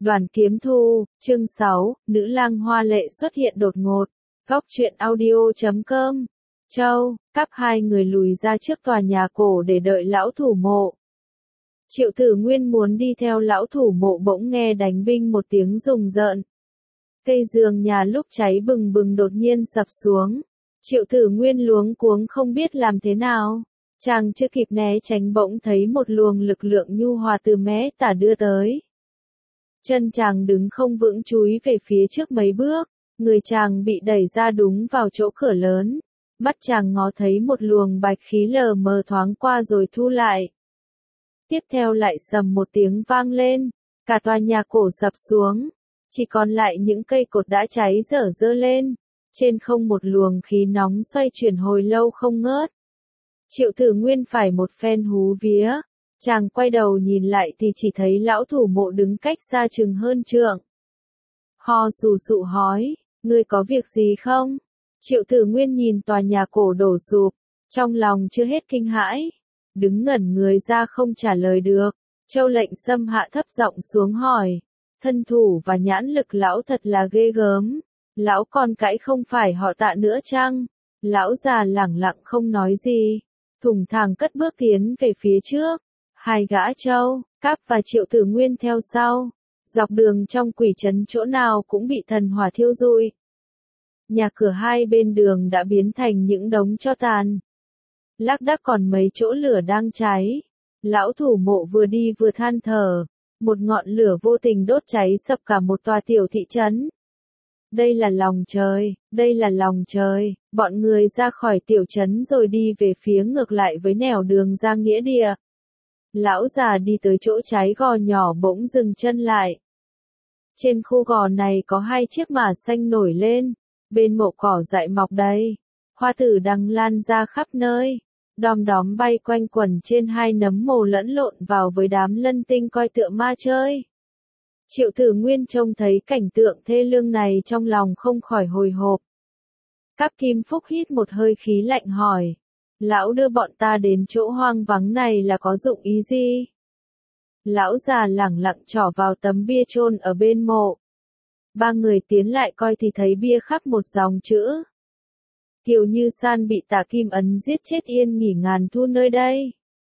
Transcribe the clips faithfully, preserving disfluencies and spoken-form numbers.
Đoàn Kiếm Thu, chương sáu, nữ lang hoa lệ xuất hiện đột ngột. Góc truyện audio chấm com. Châu, cắp hai người lùi ra trước tòa nhà cổ để đợi lão thủ mộ. Triệu Tử Nguyên muốn đi theo lão thủ mộ bỗng nghe đánh binh một tiếng rùng rợn. Cây giường nhà lúc cháy bừng bừng đột nhiên sập xuống. Triệu Tử Nguyên luống cuống không biết làm thế nào. Chàng chưa kịp né tránh bỗng thấy một luồng lực lượng nhu hòa từ mé tả đưa tới. Chân chàng đứng không vững chúi về phía trước mấy bước, người chàng bị đẩy ra đúng vào chỗ cửa lớn. Mắt chàng ngó thấy một luồng bạch khí lờ mờ thoáng qua rồi thu lại. Tiếp theo lại sầm một tiếng vang lên, cả tòa nhà cổ sập xuống, chỉ còn lại những cây cột đã cháy dở dơ lên, trên không một luồng khí nóng xoay chuyển hồi lâu không ngớt. Triệu Tử Nguyên phải một phen hú vía, chàng quay đầu nhìn lại thì chỉ thấy lão thủ mộ đứng cách xa chừng hơn trượng. Ho sù sụ hói, ngươi có việc gì không? Triệu Tử Nguyên nhìn tòa nhà cổ đổ sụp, trong lòng chưa hết kinh hãi, đứng ngẩn người ra không trả lời được. Châu Lệnh Sâm hạ thấp giọng xuống hỏi, thân thủ và nhãn lực lão thật là ghê gớm, lão còn cãi không phải họ Tạ nữa chăng? Lão già lẳng lặng không nói gì, thùng thẳng cất bước tiến về phía trước. Hai gã Châu, Cáp và Triệu Tử Nguyên theo sau, dọc đường trong quỷ trấn chỗ nào cũng bị thần hỏa thiêu rụi. Nhà cửa hai bên đường đã biến thành những đống tro tàn. Lác đác còn mấy chỗ lửa đang cháy. Lão thủ mộ vừa đi vừa than thở, một ngọn lửa vô tình đốt cháy sập cả một tòa tiểu thị trấn. Đây là lòng trời, đây là lòng trời, bọn người ra khỏi tiểu trấn rồi đi về phía ngược lại với nẻo đường ra nghĩa địa. Lão già đi tới chỗ cháy gò nhỏ bỗng dừng chân lại. Trên khu gò này có hai chiếc mả xanh nổi lên, bên mộ cỏ dại mọc đầy, hoa tử đằng lan ra khắp nơi, đom đóm bay quanh quẩn trên hai nấm mồ lẫn lộn vào với đám lân tinh coi tựa ma chơi. Triệu Tử Nguyên trông thấy cảnh tượng thê lương này trong lòng không khỏi hồi hộp. Cáp Kim Phúc hít một hơi khí lạnh hỏi, lão đưa bọn ta đến chỗ hoang vắng này là có dụng ý gì? Lão già lẳng lặng trỏ vào tấm bia chôn ở bên mộ. Ba người tiến lại coi thì thấy bia khắc một dòng chữ. Kiều Như San bị Tà Kim Ấn giết chết yên nghỉ ngàn thu nơi đây.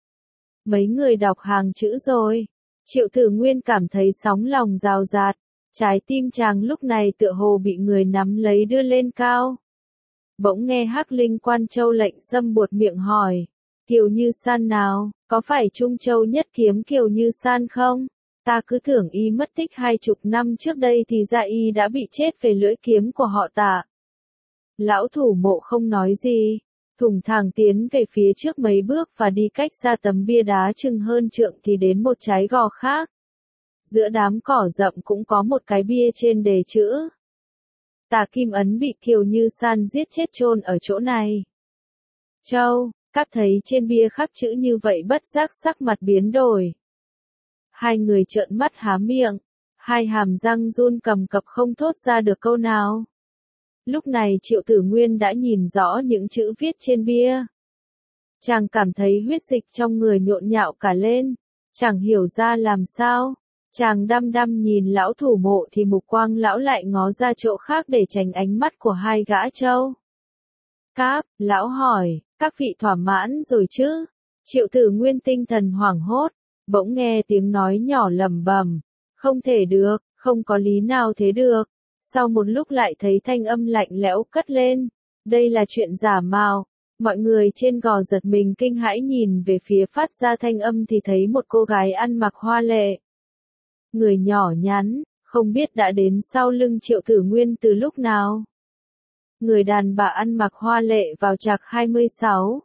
Mấy người đọc hàng chữ rồi. Triệu Tử Nguyên cảm thấy sóng lòng rào rạt. Trái tim chàng lúc này tựa hồ bị người nắm lấy đưa lên cao. Bỗng nghe Hắc Linh Quan Châu Lệnh Sâm buột miệng hỏi, Kiều Như San nào, có phải Trung Châu nhất kiếm Kiều Như San không? Ta cứ tưởng y mất tích hai chục năm trước đây thì ra y đã bị chết về lưỡi kiếm của họ Tạ. Lão thủ mộ không nói gì, thùng thẳng tiến về phía trước mấy bước và đi cách xa tấm bia đá chừng hơn trượng thì đến một trái gò khác. Giữa đám cỏ rậm cũng có một cái bia trên đề chữ. Tà Kim Ấn bị Kiều Như San giết chết chôn ở chỗ này. Châu, Cáp thấy trên bia khắc chữ như vậy bất giác sắc mặt biến đổi. Hai người trợn mắt há miệng, hai hàm răng run cầm cập không thốt ra được câu nào. Lúc này Triệu Tử Nguyên đã nhìn rõ những chữ viết trên bia. Chàng cảm thấy huyết dịch trong người nhộn nhạo cả lên, chẳng hiểu ra làm sao. Chàng đăm đăm nhìn lão thủ mộ thì mục quang lão lại ngó ra chỗ khác để tránh ánh mắt của hai gã Châu. Cáp, lão hỏi, các vị thỏa mãn rồi chứ? Triệu Tử Nguyên tinh thần hoảng hốt, bỗng nghe tiếng nói nhỏ lẩm bẩm, không thể được, không có lý nào thế được. Sau một lúc lại thấy thanh âm lạnh lẽo cất lên, đây là chuyện giả mạo. Mọi người trên gò giật mình kinh hãi nhìn về phía phát ra thanh âm thì thấy một cô gái ăn mặc hoa lệ. Người nhỏ nhắn, không biết đã đến sau lưng Triệu Tử Nguyên từ lúc nào. Người đàn bà ăn mặc hoa lệ vào chạc hai mươi sáu,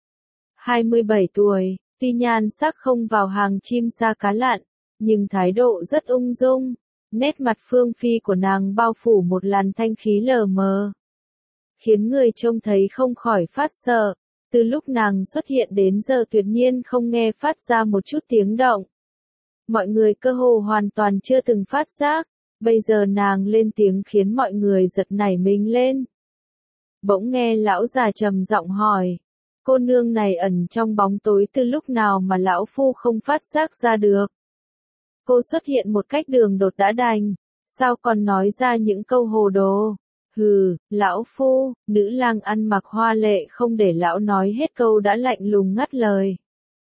hai mươi bảy tuổi, tuy nhan sắc không vào hàng chim sa cá lặn, nhưng thái độ rất ung dung, nét mặt phương phi của nàng bao phủ một làn thanh khí lờ mờ, khiến người trông thấy không khỏi phát sợ. Từ lúc nàng xuất hiện đến giờ tuyệt nhiên không nghe phát ra một chút tiếng động. Mọi người cơ hồ hoàn toàn chưa từng phát giác, bây giờ nàng lên tiếng khiến mọi người giật nảy mình lên. Bỗng nghe lão già trầm giọng hỏi, cô nương này ẩn trong bóng tối từ lúc nào mà lão phu không phát giác ra được. Cô xuất hiện một cách đường đột đã đành, sao còn nói ra những câu hồ đồ. Hừ, lão phu, nữ lang ăn mặc hoa lệ không để lão nói hết câu đã lạnh lùng ngắt lời.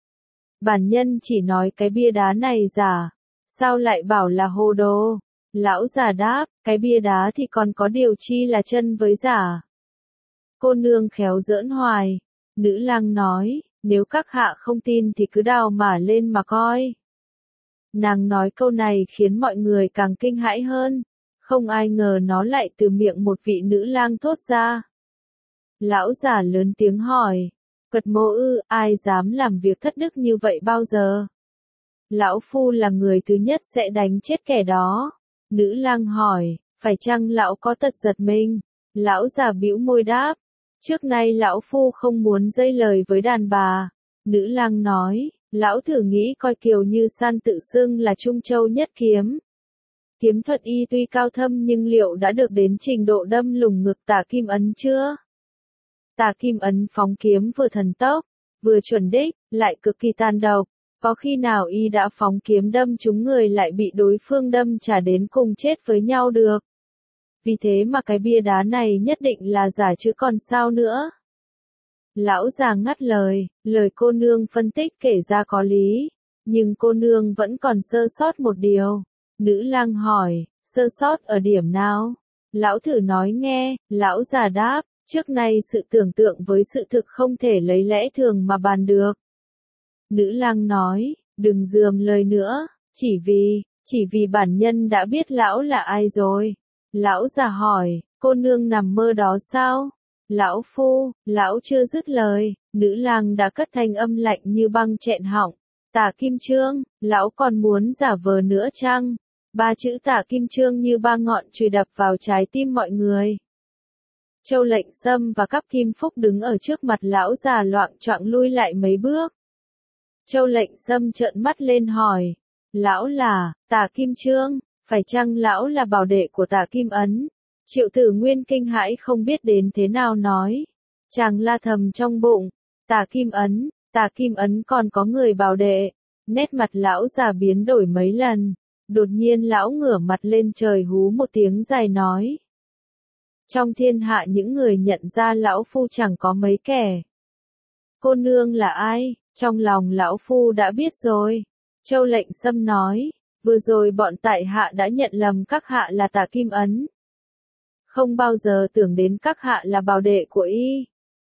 Bản nhân chỉ nói cái bia đá này giả, sao lại bảo là hồ đồ? Lão già đáp, cái bia đá thì còn có điều chi là chân với giả. Cô nương khéo giỡn hoài. Nữ lang nói, nếu các hạ không tin thì cứ đào mả lên mà coi. Nàng nói câu này khiến mọi người càng kinh hãi hơn. Không ai ngờ nó lại từ miệng một vị nữ lang thốt ra. Lão già lớn tiếng hỏi, Cật mô ư, ai dám làm việc thất đức như vậy bao giờ? Lão phu là người thứ nhất sẽ đánh chết kẻ đó. Nữ lang hỏi, phải chăng lão có tật giật mình? Lão già bĩu môi đáp, trước nay lão phu không muốn dây lời với đàn bà. Nữ lang nói, lão thử nghĩ coi Kiều Như San tự xưng là Trung Châu nhất kiếm. Kiếm thuật y tuy cao thâm nhưng liệu đã được đến trình độ đâm lùng ngực Tả Kim Ấn chưa? Tả Kim Ấn phóng kiếm vừa thần tốc, vừa chuẩn đích, lại cực kỳ tàn độc. Có khi nào y đã phóng kiếm đâm trúng người lại bị đối phương đâm trả đến cùng chết với nhau được? Vì thế mà cái bia đá này nhất định là giả chứ còn sao nữa. Lão già ngắt lời, lời cô nương phân tích kể ra có lý, nhưng cô nương vẫn còn sơ sót một điều. Nữ lang hỏi, sơ sót ở điểm nào? Lão thử nói nghe. Lão già đáp, trước nay sự tưởng tượng với sự thực không thể lấy lẽ thường mà bàn được. Nữ lang nói, đừng dườm lời nữa, chỉ vì, chỉ vì bản nhân đã biết lão là ai rồi. Lão già hỏi, cô nương nằm mơ đó sao? Lão phu, lão chưa dứt lời, nữ lang đã cất thanh âm lạnh như băng chẹn họng. Tả Kim Trương, lão còn muốn giả vờ nữa chăng? Ba chữ Tả Kim Trương như ba ngọn chùy đập vào trái tim mọi người. Châu Lệnh Sâm và Cáp Kim Phúc đứng ở trước mặt lão già loạng choạng lui lại mấy bước. Châu Lệnh Sâm trợn mắt lên hỏi, lão là, Tả Kim Trương, phải chăng lão là bảo đệ của Tả Kim Ấn? Triệu Tử Nguyên kinh hãi không biết đến thế nào nói. Chàng la thầm trong bụng, Tả Kim Ấn, Tả Kim Ấn còn có người bảo đệ. Nét mặt lão già biến đổi mấy lần. Đột nhiên lão ngửa mặt lên trời hú một tiếng dài nói. Trong thiên hạ những người nhận ra lão phu chẳng có mấy kẻ. Cô nương là ai? Trong lòng lão phu đã biết rồi. Châu Lệnh Sâm nói, vừa rồi bọn tại hạ đã nhận lầm các hạ là Tả Kim Ấn. Không bao giờ tưởng đến các hạ là bảo đệ của y.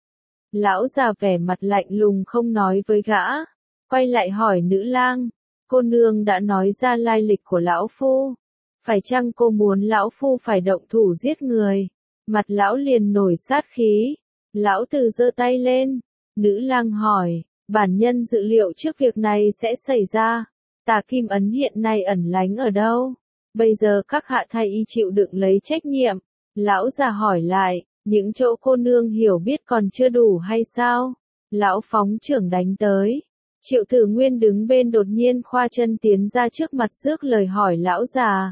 Lão già vẻ mặt lạnh lùng không nói với gã, quay lại hỏi nữ lang, cô nương đã nói ra lai lịch của lão phu. Phải chăng cô muốn lão phu phải động thủ giết người? Mặt lão liền nổi sát khí. Lão Từ giơ tay lên. Nữ lang hỏi, bản nhân dự liệu trước việc này sẽ xảy ra. Tả Kim Ấn hiện nay ẩn lánh ở đâu? Bây giờ các hạ thay y chịu đựng lấy trách nhiệm. Lão già hỏi lại, những chỗ cô nương hiểu biết còn chưa đủ hay sao? Lão phóng trưởng đánh tới. Triệu Tử Nguyên đứng bên đột nhiên khoa chân tiến ra trước mặt rước lời hỏi lão già.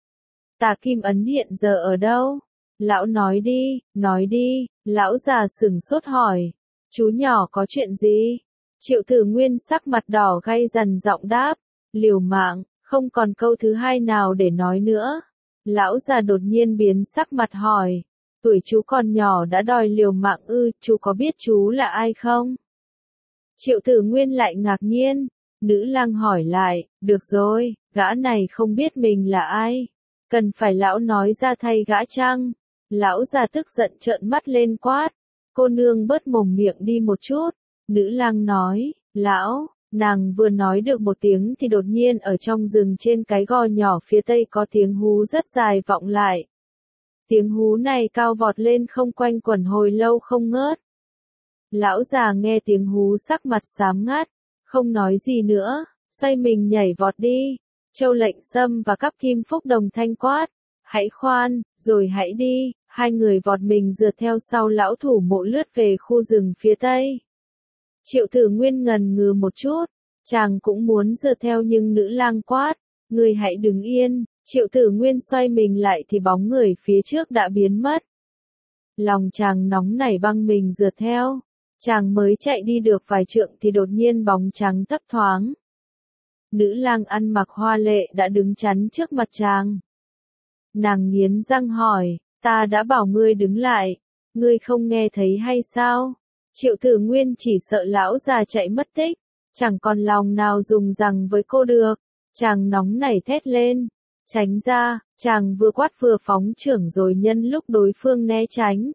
Tả Kim Ấn hiện giờ ở đâu? Lão nói đi, nói đi. Lão già sửng sốt hỏi, chú nhỏ có chuyện gì? Triệu Tử Nguyên sắc mặt đỏ gay dằn giọng đáp, liều mạng, không còn câu thứ hai nào để nói nữa. Lão già đột nhiên biến sắc mặt hỏi, tuổi chú còn nhỏ đã đòi liều mạng ư, chú có biết chú là ai không? Triệu Tử Nguyên lại ngạc nhiên. Nữ lang hỏi lại, được rồi, gã này không biết mình là ai. Cần phải lão nói ra thay gã chăng? Lão già tức giận trợn mắt lên quát, cô nương bớt mồm miệng đi một chút. Nữ lang nói, lão, nàng vừa nói được một tiếng thì đột nhiên ở trong rừng trên cái gò nhỏ phía tây có tiếng hú rất dài vọng lại. Tiếng hú này cao vọt lên không quanh quẩn hồi lâu không ngớt. Lão già nghe tiếng hú sắc mặt xám ngắt, không nói gì nữa, xoay mình nhảy vọt đi. Châu Lệnh Sâm và Cáp Kim Phúc đồng thanh quát, hãy khoan, rồi hãy đi. Hai người vọt mình rượt theo sau lão thủ mộ lướt về khu rừng phía tây. Triệu Tử Nguyên ngần ngừ một chút, chàng cũng muốn rượt theo nhưng nữ lang quát, người hãy đứng yên. Triệu Tử Nguyên xoay mình lại thì bóng người phía trước đã biến mất. Lòng chàng nóng nảy băng mình rượt theo. Chàng mới chạy đi được vài trượng thì đột nhiên bóng trắng thấp thoáng. Nữ lang ăn mặc hoa lệ đã đứng chắn trước mặt chàng. Nàng nghiến răng hỏi, ta đã bảo ngươi đứng lại, ngươi không nghe thấy hay sao? Triệu Tử Nguyên chỉ sợ lão già chạy mất tích, chẳng còn lòng nào dùng rằng với cô được. Chàng nóng nảy thét lên, tránh ra, chàng vừa quát vừa phóng chưởng rồi nhân lúc đối phương né tránh.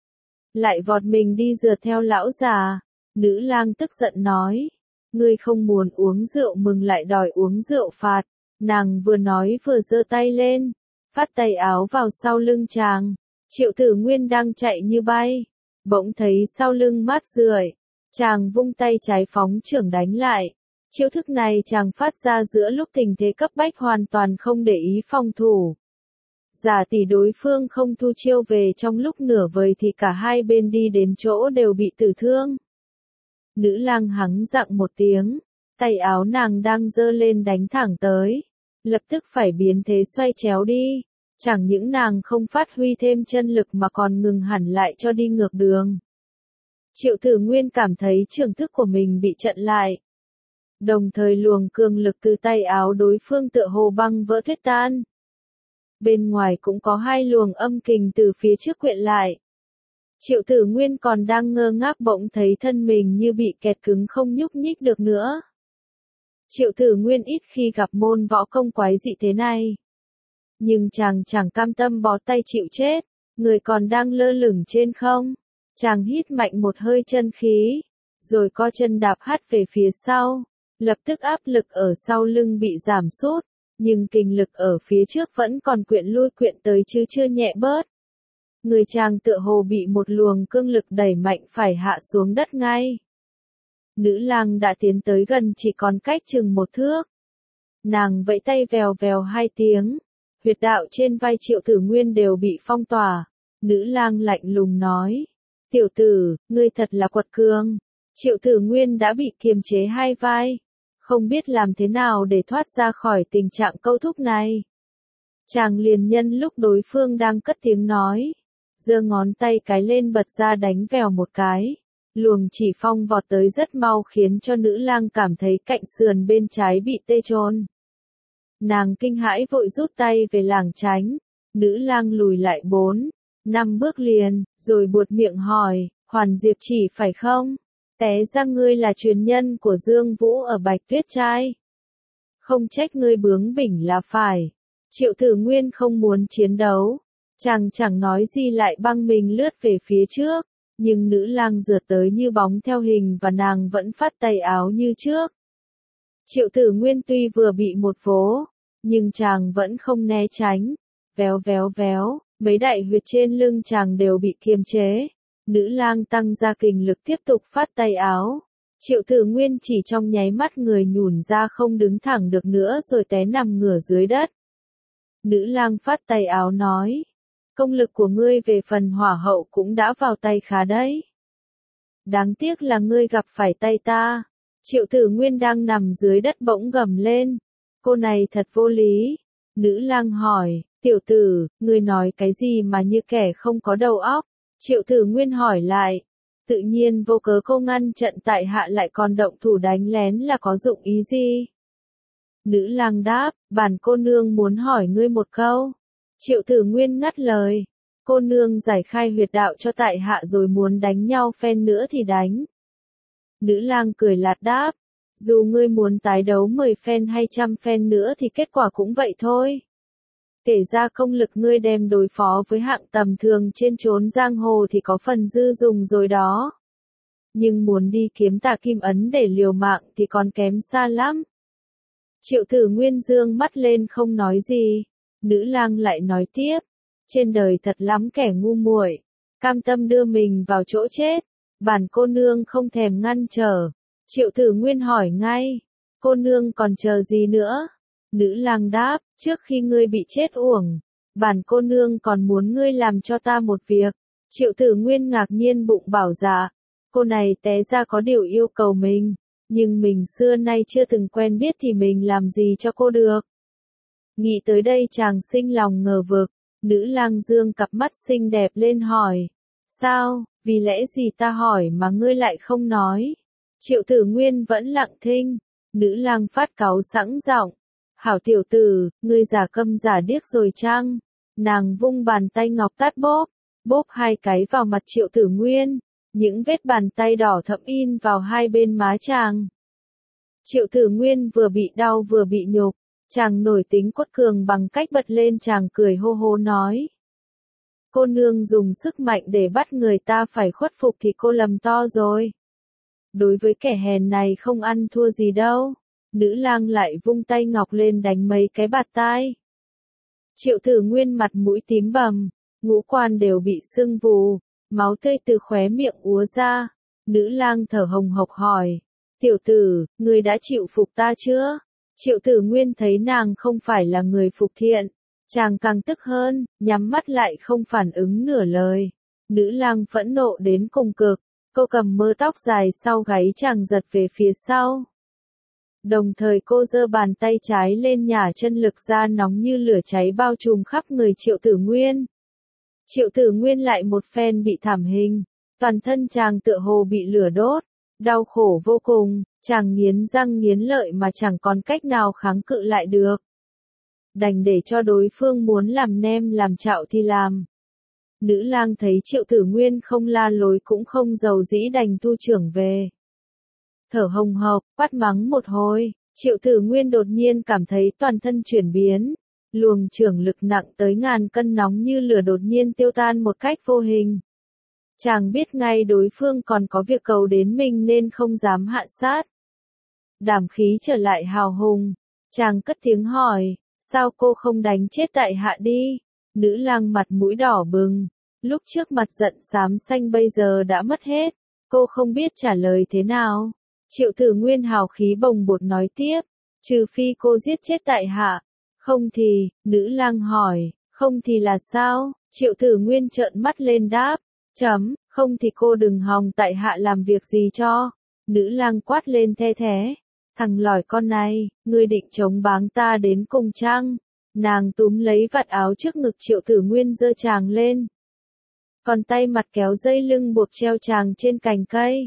Lại vọt mình đi rượt theo lão già. Nữ lang tức giận nói, ngươi không muốn uống rượu mừng lại đòi uống rượu phạt. Nàng vừa nói vừa giơ tay lên, phát tay áo vào sau lưng chàng. Triệu Tử Nguyên đang chạy như bay, bỗng thấy sau lưng mát rượi, chàng vung tay trái phóng chưởng đánh lại. Chiêu thức này chàng phát ra giữa lúc tình thế cấp bách hoàn toàn không để ý phòng thủ. Giả tỷ đối phương không thu chiêu về trong lúc nửa vời thì cả hai bên đi đến chỗ đều bị tử thương. Nữ lang hắng giọng một tiếng, tay áo nàng đang giơ lên đánh thẳng tới, lập tức phải biến thế xoay chéo đi. Chẳng những nàng không phát huy thêm chân lực mà còn ngừng hẳn lại cho đi ngược đường. Triệu Tử Nguyên cảm thấy trường thức của mình bị chặn lại. Đồng thời luồng cường lực từ tay áo đối phương tựa hồ băng vỡ thuyết tan. Bên ngoài cũng có hai luồng âm kình từ phía trước quyện lại. Triệu Tử Nguyên còn đang ngơ ngác bỗng thấy thân mình như bị kẹt cứng không nhúc nhích được nữa. Triệu Tử Nguyên ít khi gặp môn võ công quái dị thế này. Nhưng chàng chẳng cam tâm bó tay chịu chết, người còn đang lơ lửng trên không. Chàng hít mạnh một hơi chân khí, rồi co chân đạp hắt về phía sau. Lập tức áp lực ở sau lưng bị giảm sút, nhưng kình lực ở phía trước vẫn còn quyện lui quyện tới chứ chưa nhẹ bớt. Người chàng tựa hồ bị một luồng cương lực đẩy mạnh phải hạ xuống đất ngay. Nữ lang đã tiến tới gần chỉ còn cách chừng một thước. Nàng vẫy tay vèo vèo hai tiếng, huyệt đạo trên vai Triệu Tử Nguyên đều bị phong tỏa. Nữ lang lạnh lùng nói, tiểu tử, ngươi thật là quật cường. Triệu Tử Nguyên đã bị kiềm chế hai vai, không biết làm thế nào để thoát ra khỏi tình trạng câu thúc này. Chàng liền nhân lúc đối phương đang cất tiếng nói, giơ ngón tay cái lên bật ra đánh vèo một cái. Luồng chỉ phong vọt tới rất mau khiến cho nữ lang cảm thấy cạnh sườn bên trái bị tê chôn. Nàng kinh hãi vội rút tay về lảng tránh. Nữ lang lùi lại bốn, năm bước liền, rồi buột miệng hỏi, Hoàn Diệp Chỉ phải không? Té ra ngươi là truyền nhân của Dương Vũ ở Bạch Tuyết Trai. Không trách ngươi bướng bỉnh là phải. Triệu Tử Nguyên không muốn chiến đấu. Chàng chẳng nói gì lại băng mình lướt về phía trước. Nhưng nữ lang rượt tới như bóng theo hình và nàng vẫn phát tay áo như trước. Triệu Tử Nguyên tuy vừa bị một vố, nhưng chàng vẫn không né tránh. Véo véo véo, mấy đại huyệt trên lưng chàng đều bị kiềm chế. Nữ lang tăng ra kình lực tiếp tục phát tay áo. Triệu Tử Nguyên chỉ trong nháy mắt người nhùn ra không đứng thẳng được nữa rồi té nằm ngửa dưới đất. Nữ lang phát tay áo nói, công lực của ngươi về phần hỏa hậu cũng đã vào tay khá đấy. Đáng tiếc là ngươi gặp phải tay ta. Triệu Tử Nguyên đang nằm dưới đất bỗng gầm lên, cô này thật vô lý. Nữ lang hỏi, tiểu tử, ngươi nói cái gì mà như kẻ không có đầu óc? Triệu Tử Nguyên hỏi lại, tự nhiên vô cớ cô ngăn trận tại hạ lại còn động thủ đánh lén là có dụng ý gì? Nữ lang đáp, bản cô nương muốn hỏi ngươi một câu. Triệu Tử Nguyên ngắt lời, cô nương giải khai huyệt đạo cho tại hạ rồi muốn đánh nhau phen nữa thì đánh. Nữ lang cười lạt đáp, dù ngươi muốn tái đấu mười phen hay trăm phen nữa thì kết quả cũng vậy thôi. Kể ra công lực ngươi đem đối phó với hạng tầm thường trên chốn giang hồ thì có phần dư dùng rồi đó. Nhưng muốn đi kiếm Tà Kim Ấn để liều mạng thì còn kém xa lắm. Triệu Tử Nguyên dương mắt lên không nói gì. Nữ lang lại nói tiếp, trên đời thật lắm kẻ ngu muội, cam tâm đưa mình vào chỗ chết. Bản cô nương không thèm ngăn trở. Triệu Tử Nguyên hỏi ngay, cô nương còn chờ gì nữa? Nữ lang đáp, trước khi ngươi bị chết uổng, bản cô nương còn muốn ngươi làm cho ta một việc. Triệu Tử Nguyên ngạc nhiên bụng bảo dạ, cô này té ra có điều yêu cầu mình, nhưng mình xưa nay chưa từng quen biết thì mình làm gì cho cô được. Nghĩ tới đây chàng sinh lòng ngờ vực. Nữ lang dương cặp mắt xinh đẹp lên hỏi, sao, vì lẽ gì ta hỏi mà ngươi lại không nói? Triệu Tử Nguyên vẫn lặng thinh. Nữ lang phát cáu sẵn giọng. Hảo tiểu tử, ngươi giả câm giả điếc rồi chăng? Nàng vung bàn tay ngọc tát bóp, bóp hai cái vào mặt Triệu Tử Nguyên. Những vết bàn tay đỏ thẫm in vào hai bên má chàng. Triệu Tử Nguyên vừa bị đau vừa bị nhục, chàng nổi tính quật cường bằng cách bật lên chàng cười hô hô nói. Cô nương dùng sức mạnh để bắt người ta phải khuất phục thì cô lầm to rồi. Đối với kẻ hèn này không ăn thua gì đâu. Nữ lang lại vung tay ngọc lên đánh mấy cái bạt tai. Triệu Tử Nguyên mặt mũi tím bầm, ngũ quan đều bị sưng vù, máu tươi từ khóe miệng úa ra. Nữ lang thở hồng hộc hỏi, tiểu tử, ngươi đã chịu phục ta chưa? Triệu Tử Nguyên thấy nàng không phải là người phục thiện, chàng càng tức hơn, nhắm mắt lại không phản ứng nửa lời. Nữ lang phẫn nộ đến cùng cực, cô cầm mớ tóc dài sau gáy chàng giật về phía sau. Đồng thời cô giơ bàn tay trái lên nhả chân lực ra nóng như lửa cháy bao trùm khắp người Triệu Tử Nguyên. Triệu Tử Nguyên lại một phen bị thảm hình, toàn thân chàng tựa hồ bị lửa đốt, đau khổ vô cùng, chàng nghiến răng nghiến lợi mà chẳng còn cách nào kháng cự lại được. Đành để cho đối phương muốn làm nem làm chạo thì làm. Nữ lang thấy Triệu Tử Nguyên không la lối cũng không giàu dĩ đành thu trưởng về. Thở hồng hộc, quát mắng một hồi, Triệu Tử Nguyên đột nhiên cảm thấy toàn thân chuyển biến. Luồng trưởng lực nặng tới ngàn cân nóng như lửa đột nhiên tiêu tan một cách vô hình. Chàng biết ngay đối phương còn có việc cầu đến mình nên không dám hạ sát. Đảm khí trở lại hào hùng, chàng cất tiếng hỏi, sao cô không đánh chết tại hạ đi? Nữ lang mặt mũi đỏ bừng, lúc trước mặt giận xám xanh bây giờ đã mất hết, cô không biết trả lời thế nào. Triệu Tử Nguyên hào khí bồng bột nói tiếp, trừ phi cô giết chết tại hạ. Không thì, nữ lang hỏi, không thì là sao? Triệu Tử Nguyên trợn mắt lên đáp, chấm, không thì cô đừng hòng tại hạ làm việc gì cho. Nữ lang quát lên the thế, thằng lỏi con này, ngươi định chống báng ta đến cùng chăng? Nàng túm lấy vạt áo trước ngực Triệu Tử Nguyên giơ chàng lên. Còn tay mặt kéo dây lưng buộc treo chàng trên cành cây.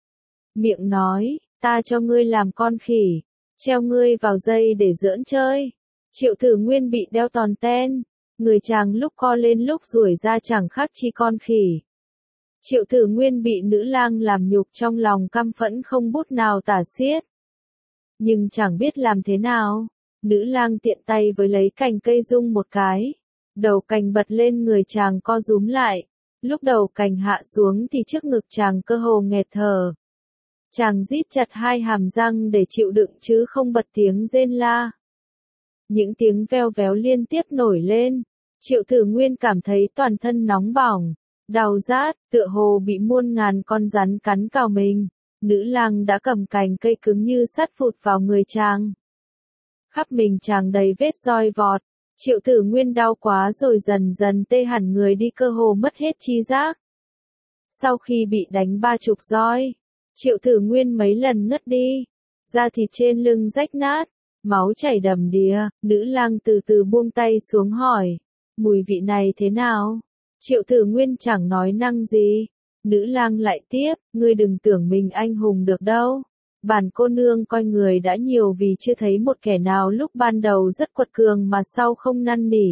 Miệng nói, ta cho ngươi làm con khỉ, treo ngươi vào dây để giỡn chơi. Triệu Tử Nguyên bị đeo tòn ten, người chàng lúc co lên lúc duỗi ra chẳng khác chi con khỉ. Triệu Tử Nguyên bị nữ lang làm nhục trong lòng căm phẫn không bút nào tả xiết. Nhưng chẳng biết làm thế nào, nữ lang tiện tay với lấy cành cây rung một cái. Đầu cành bật lên người chàng co rúm lại, lúc đầu cành hạ xuống thì trước ngực chàng cơ hồ nghẹt thở. Chàng rít chặt hai hàm răng để chịu đựng chứ không bật tiếng rên la. Những tiếng veo véo liên tiếp nổi lên, Triệu Tử Nguyên cảm thấy toàn thân nóng bỏng, đau rát, tựa hồ bị muôn ngàn con rắn cắn cào mình. Nữ lang đã cầm cành cây cứng như sắt phụt vào người chàng. Khắp mình chàng đầy vết roi vọt, Triệu Tử Nguyên đau quá rồi dần dần tê hẳn người đi cơ hồ mất hết trí giác. Sau khi bị đánh ba chục roi, Triệu Tử Nguyên mấy lần ngất đi, da thịt trên lưng rách nát. Máu chảy đầm đìa, nữ lang từ từ buông tay xuống hỏi, mùi vị này thế nào? Triệu Tử Nguyên chẳng nói năng gì. Nữ lang lại tiếp, ngươi đừng tưởng mình anh hùng được đâu. Bản cô nương coi người đã nhiều vì chưa thấy một kẻ nào lúc ban đầu rất quật cường mà sau không năn nỉ.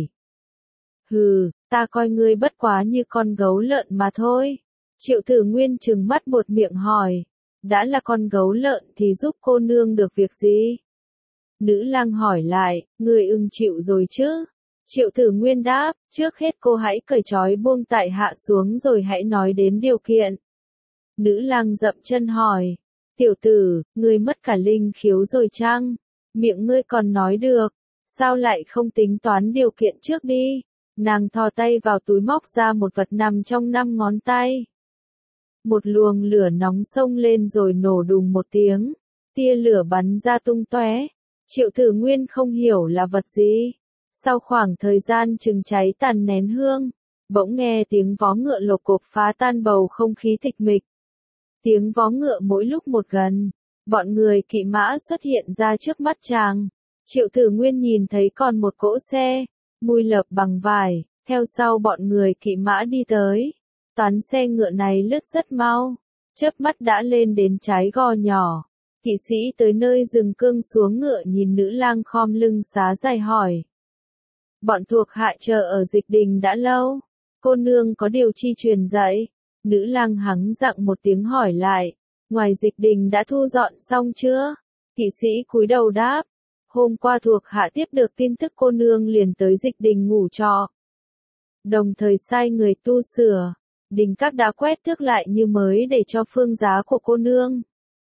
Hừ, ta coi ngươi bất quá như con gấu lợn mà thôi. Triệu Tử Nguyên trừng mắt buột miệng hỏi, đã là con gấu lợn thì giúp cô nương được việc gì? Nữ lang hỏi lại, người ưng chịu rồi chứ? Triệu Tử Nguyên đáp, trước hết cô hãy cởi trói buông tại hạ xuống rồi hãy nói đến điều kiện. Nữ lang dậm chân hỏi, tiểu tử, ngươi mất cả linh khiếu rồi chăng? Miệng ngươi còn nói được, sao lại không tính toán điều kiện trước đi? Nàng thò tay vào túi móc ra một vật nằm trong năm ngón tay. Một luồng lửa nóng xông lên rồi nổ đùng một tiếng, tia lửa bắn ra tung tóe. Triệu Tử Nguyên không hiểu là vật gì. Sau khoảng thời gian chừng cháy tàn nén hương, bỗng nghe tiếng vó ngựa lộc cộc phá tan bầu không khí tịch mịch. Tiếng vó ngựa mỗi lúc một gần, bọn người kỵ mã xuất hiện ra trước mắt chàng. Triệu Tử Nguyên nhìn thấy còn một cỗ xe, mui lợp bằng vải, theo sau bọn người kỵ mã đi tới. Toán xe ngựa này lướt rất mau, chớp mắt đã lên đến trái gò nhỏ. Kỵ sĩ tới nơi dừng cương xuống ngựa nhìn nữ lang khom lưng xá dài hỏi. Bọn thuộc hạ chờ ở dịch đình đã lâu, cô nương có điều chi truyền dạy? Nữ lang hắng giọng một tiếng hỏi lại, ngoài dịch đình đã thu dọn xong chưa? Kỵ sĩ cúi đầu đáp, hôm qua thuộc hạ tiếp được tin tức cô nương liền tới dịch đình ngủ trọ. Đồng thời sai người tu sửa, đình các đã quét tước lại như mới để cho phương giá của cô nương.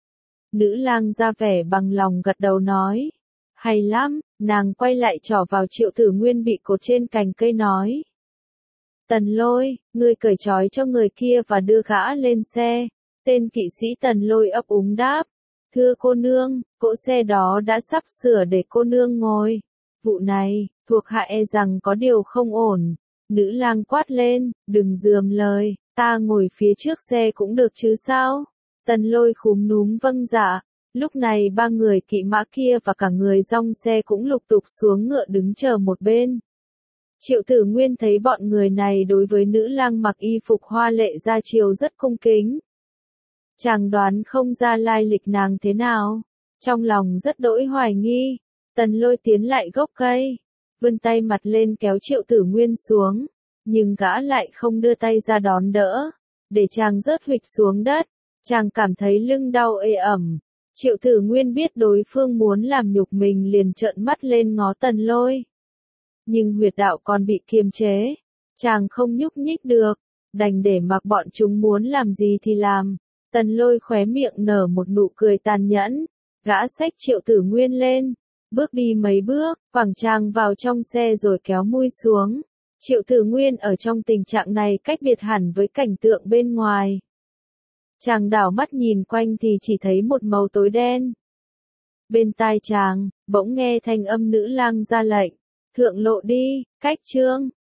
Nữ lang ra vẻ bằng lòng gật đầu nói, hay lắm, nàng quay lại trỏ vào Triệu Tử Nguyên bị cột trên cành cây nói. Tần Lôi, ngươi cởi trói cho người kia và đưa gã lên xe. Tên kỵ sĩ Tần Lôi ấp úng đáp, thưa cô nương, cỗ xe đó đã sắp sửa để cô nương ngồi. Vụ này, thuộc hạ e rằng có điều không ổn. Nữ lang quát lên, đừng dườm lời, ta ngồi phía trước xe cũng được chứ sao? Tần Lôi khúm núm vâng dạ. Lúc này ba người kỵ mã kia và cả người dong xe cũng lục tục xuống ngựa đứng chờ một bên. Triệu Tử Nguyên thấy bọn người này đối với nữ lang mặc y phục hoa lệ ra chiều rất cung kính. Chàng đoán không ra lai lịch nàng thế nào, trong lòng rất đỗi hoài nghi. Tần Lôi tiến lại gốc cây, vươn tay mặt lên kéo Triệu Tử Nguyên xuống, nhưng gã lại không đưa tay ra đón đỡ, để chàng rớt huỵch xuống đất. Chàng cảm thấy lưng đau ê ẩm. Triệu Tử Nguyên biết đối phương muốn làm nhục mình liền trợn mắt lên ngó Tần Lôi. Nhưng huyệt đạo còn bị kiềm chế, chàng không nhúc nhích được, đành để mặc bọn chúng muốn làm gì thì làm. Tần Lôi khóe miệng nở một nụ cười tàn nhẫn, gã xách Triệu Tử Nguyên lên, bước đi mấy bước, quẳng chàng vào trong xe rồi kéo mui xuống. Triệu Tử Nguyên ở trong tình trạng này cách biệt hẳn với cảnh tượng bên ngoài. Chàng đảo mắt nhìn quanh thì chỉ thấy một màu tối đen. Bên tai chàng, bỗng nghe thanh âm nữ lang ra lệnh, thượng lộ đi, cách trương.